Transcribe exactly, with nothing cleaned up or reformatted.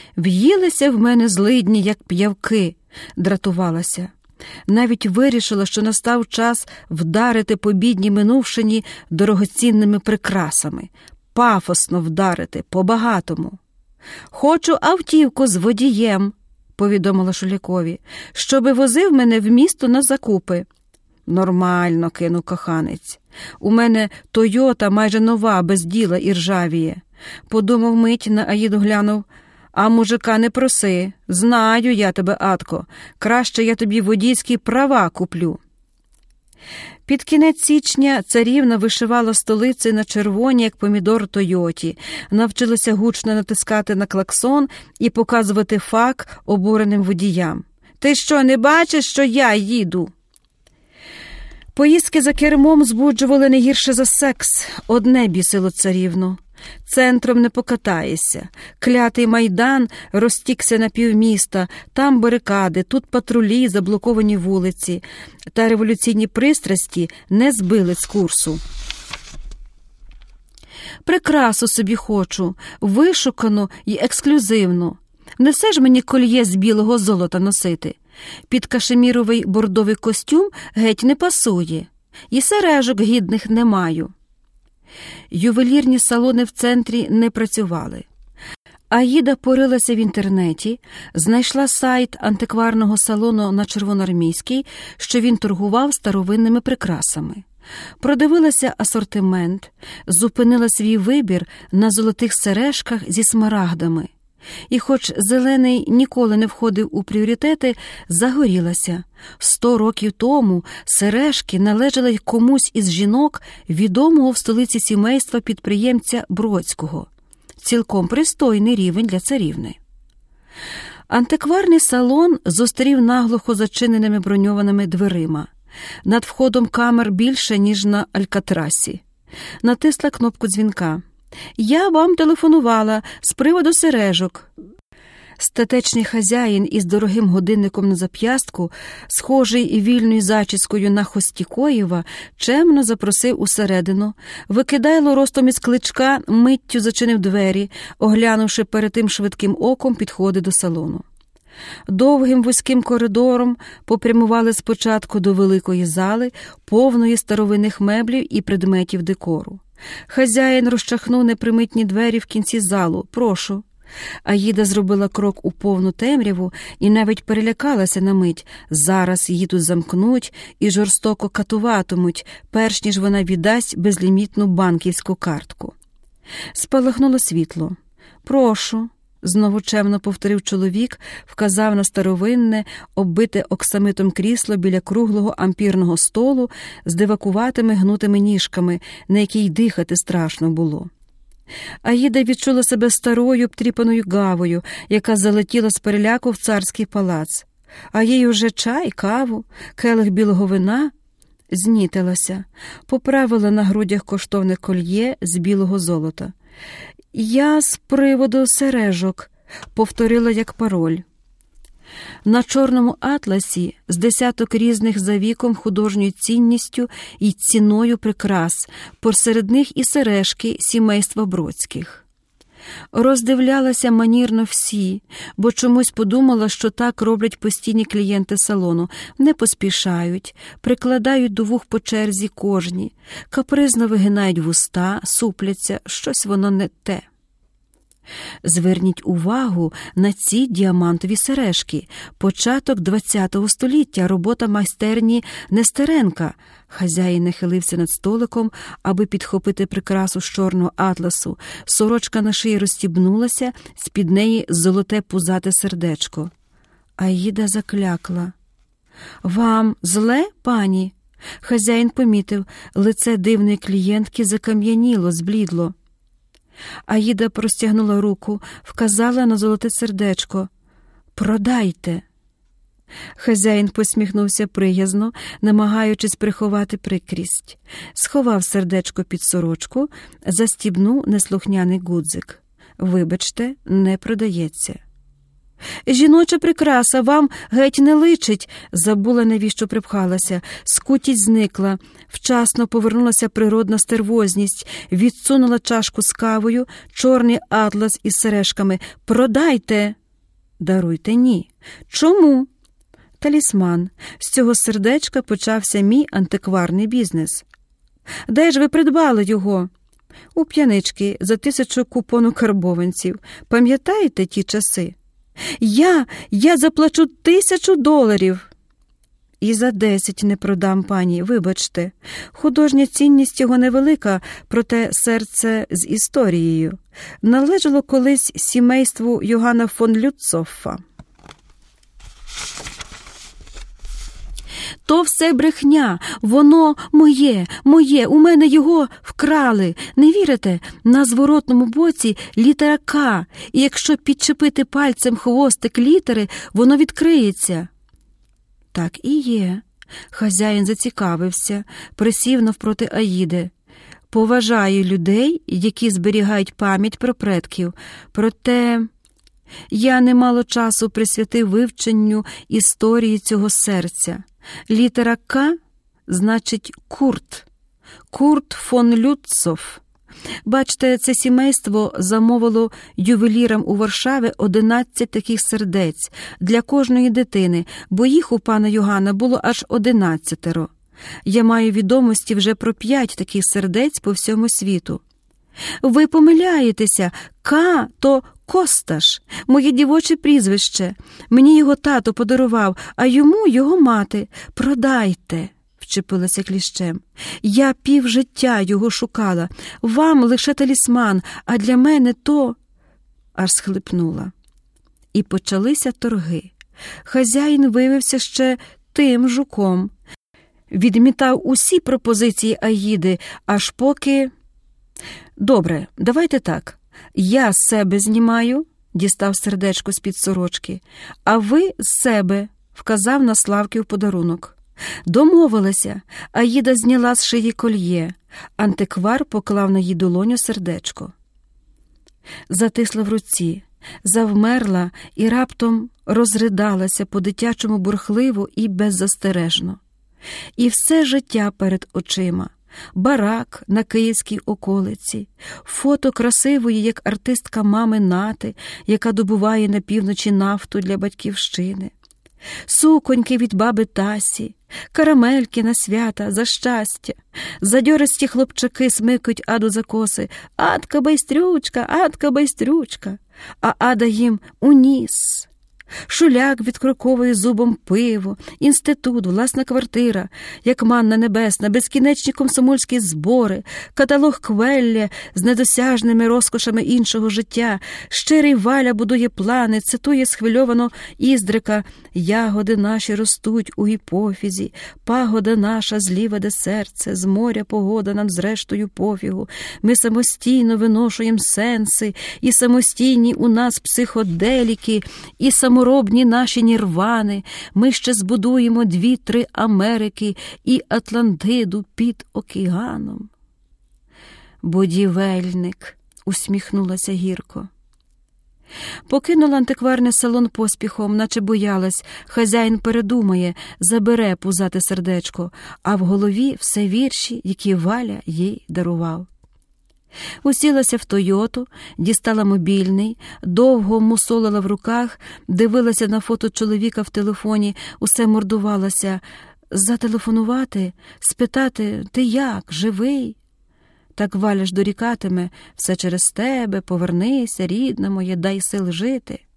В'їлися в мене злидні, як п'явки, дратувалася. Навіть вирішила, що настав час вдарити по бідній минувшині дорогоцінними прикрасами. Пафосно вдарити, по-багатому. «Хочу автівку з водієм», – повідомила Шулякові, – «щоби возив мене в місто на закупи». «Нормально», – кинув коханець. «У мене Тойота майже нова, без діла і ржавіє». Подумав мить, на Аїду глянув. «А мужика не проси. Знаю я тебе, Атко. Краще я тобі водійські права куплю». Під кінець січня царівна вишивала столиці на червоні, як помідор Тойоті, навчилася гучно натискати на клаксон і показувати фак обуреним водіям. «Ти що, не бачиш, що я їду?» Поїздки за кермом збуджували не гірше за секс. Одне бісило царівну. Центром не покатаєшся. Клятий Майдан розтікся на півміста, там барикади, тут патрулі, заблоковані вулиці. Та революційні пристрасті не збили з курсу. Прикрасу собі хочу, вишукану і ексклюзивну. Не все ж мені кольє з білого золота носити. Під кашеміровий бордовий костюм геть не пасує. І сережок гідних не маю. Ювелірні салони в центрі не працювали. Аїда порилася в інтернеті, знайшла сайт антикварного салону на Червоноармійській, що він торгував старовинними прикрасами. Продивилася асортимент, зупинила свій вибір на золотих сережках зі смарагдами. І хоч зелений ніколи не входив у пріоритети, загорілася. Сто років тому сережки належали комусь із жінок відомого в столиці сімейства підприємця Бродського. Цілком пристойний рівень для царівни. Антикварний салон зустрів наглухо зачиненими броньованими дверима. Над входом камер більше, ніж на Алькатрасі. Натисла кнопку дзвінка. «Я вам телефонувала з приводу сережок». Статечний хазяїн із дорогим годинником на зап'ястку, схожий і вільною зачіскою на Хостікоєва, чемно запросив усередину. Викидайло ростом із кличка миттю зачинив двері, оглянувши перед тим швидким оком підходи до салону. Довгим вузьким коридором попрямували спочатку до великої зали, повної старовинних меблів і предметів декору. Хазяїн розчахнув непримитні двері в кінці залу. «Прошу». Аїда зробила крок у повну темряву і навіть перелякалася на мить. Зараз її тут замкнуть і жорстоко катуватимуть, перш ніж вона віддасть безлімітну банківську картку. Спалахнуло світло. «Прошу», – знову чемно повторив чоловік, вказав на старовинне, оббите оксамитом крісло біля круглого ампірного столу з дивакуватими гнутими ніжками, на якій дихати страшно було. Аїда відчула себе старою обтріпаною гавою, яка залетіла з переляку в царський палац. А їй уже чай, каву, келих білого вина. Знітилася, поправила на грудях коштовне кольє з білого золота. «Я з приводу сережок», – повторила як пароль. На чорному атласі з десяток різних за віком, художньою цінністю і ціною прикрас, посеред них і сережки сімейства Бродських. Роздивлялася манірно всі, бо чомусь подумала, що так роблять постійні клієнти салону. Не поспішають, прикладають до вух по черзі кожні, капризно вигинають вуста, супляться, щось воно не те. Зверніть увагу на ці діамантові сережки. Початок ХХ століття, робота майстерні Нестеренка. Хазяїн нахилився над столиком, аби підхопити прикрасу з чорного атласу. Сорочка на шиї розстібнулася, з-під неї золоте пузате сердечко. Аїда заклякла. «Вам зле, пані?» Хазяїн помітив, лице дивної клієнтки закам'яніло, зблідло. Аїда простягнула руку, вказала на золоте сердечко. «Продайте!» Хазяїн посміхнувся приязно, намагаючись приховати прикрість. Сховав сердечко під сорочку, застібнув неслухняний гудзик. «Вибачте, не продається». «Жіноча прикраса вам геть не личить», – забула, навіщо припхалася. Скутість зникла, вчасно повернулася природна стервозність, відсунула чашку з кавою, чорний атлас із сережками. «Продайте!» Даруйте, ні. Чому? Талісман. З цього сердечка почався мій антикварний бізнес. Де ж ви придбали його? У п'янички за тисячу купону карбованців. Пам'ятаєте ті часи? Я, я заплачу тисячу доларів. І за десять не продам, пані, вибачте. Художня цінність його невелика, проте серце з історією. Належало колись сімейству Йоганна фон Люцоффа. То все брехня, воно моє, моє, у мене його вкрали. Не вірите? На зворотному боці літера К, і якщо підчепити пальцем хвостик літери, воно відкриється. Так і є. Хазяїн зацікавився, присів навпроти Аїди. Поважаю людей, які зберігають пам'ять про предків, проте я немало часу присвятив вивченню історії цього серця. Літера К значить Курт. Курт фон Люцофф. Бачте, це сімейство замовило ювелірам у Варшаві одинадцять таких сердець для кожної дитини, бо їх у пана Йоганна було аж одинадцятеро. Я маю відомості вже про п'ять таких сердець по всьому світу. Ви помиляєтеся, К – то Косташ, моє дівоче прізвище. Мені його тато подарував, а йому його мати. Продайте, вчепилася кліщем. Я півжиття його шукала. Вам лише талісман, а для мене то... Аж схлипнула. І почалися торги. Хазяїн виявився ще тим жуком. Відмітав усі пропозиції Аїди, аж поки... Добре, давайте так. Я з себе знімаю, дістав сердечко з-під сорочки, а ви з себе, вказав на Славків подарунок. Домовилася. Аїда зняла з шиї кольє. Антиквар поклав на її долоню сердечко. Затисла в руці, завмерла і раптом розридалася по-дитячому бурхливо і беззастережно. І все життя перед очима. Барак на київській околиці, фото красивої, як артистка мами Нати, яка добуває на півночі нафту для батьківщини, суконьки від баби Тасі, карамельки на свята, за щастя, задьористі хлопчаки смикають Аду за коси. «Адка байстрючка, Адка байстрючка», а Ада їм у ніс. Шуляк відкроковує зубом пиво, інститут, власна квартира, як манна небесна, безкінечні комсомольські збори, каталог Квелля з недосяжними розкошами іншого життя. Щирий Валя будує плани, цитує схвильовано Іздрика: «Ягоди наші ростуть у гіпофізі, пагода наша зліва де серце, з моря погода нам зрештою пофігу. Ми самостійно виношуємо сенси, і самостійні у нас психоделіки, і самостійні робні наші нірвани, ми ще збудуємо дві-три Америки і Атлантиду під океаном». «Будівельник», усміхнулася гірко. Покинула антикварний салон поспіхом, наче боялась, хазяїн передумає, забере пузате сердечко, а в голові все вірші, які Валя їй дарував. Усілася в Тойоту, дістала мобільний, довго мусолила в руках, дивилася на фото чоловіка в телефоні, усе мордувалася. Зателефонувати, спитати: «Ти як, живий?» Так Валя ж дорікатиме: «Все через тебе, повернися, рідна моя, дай сил жити».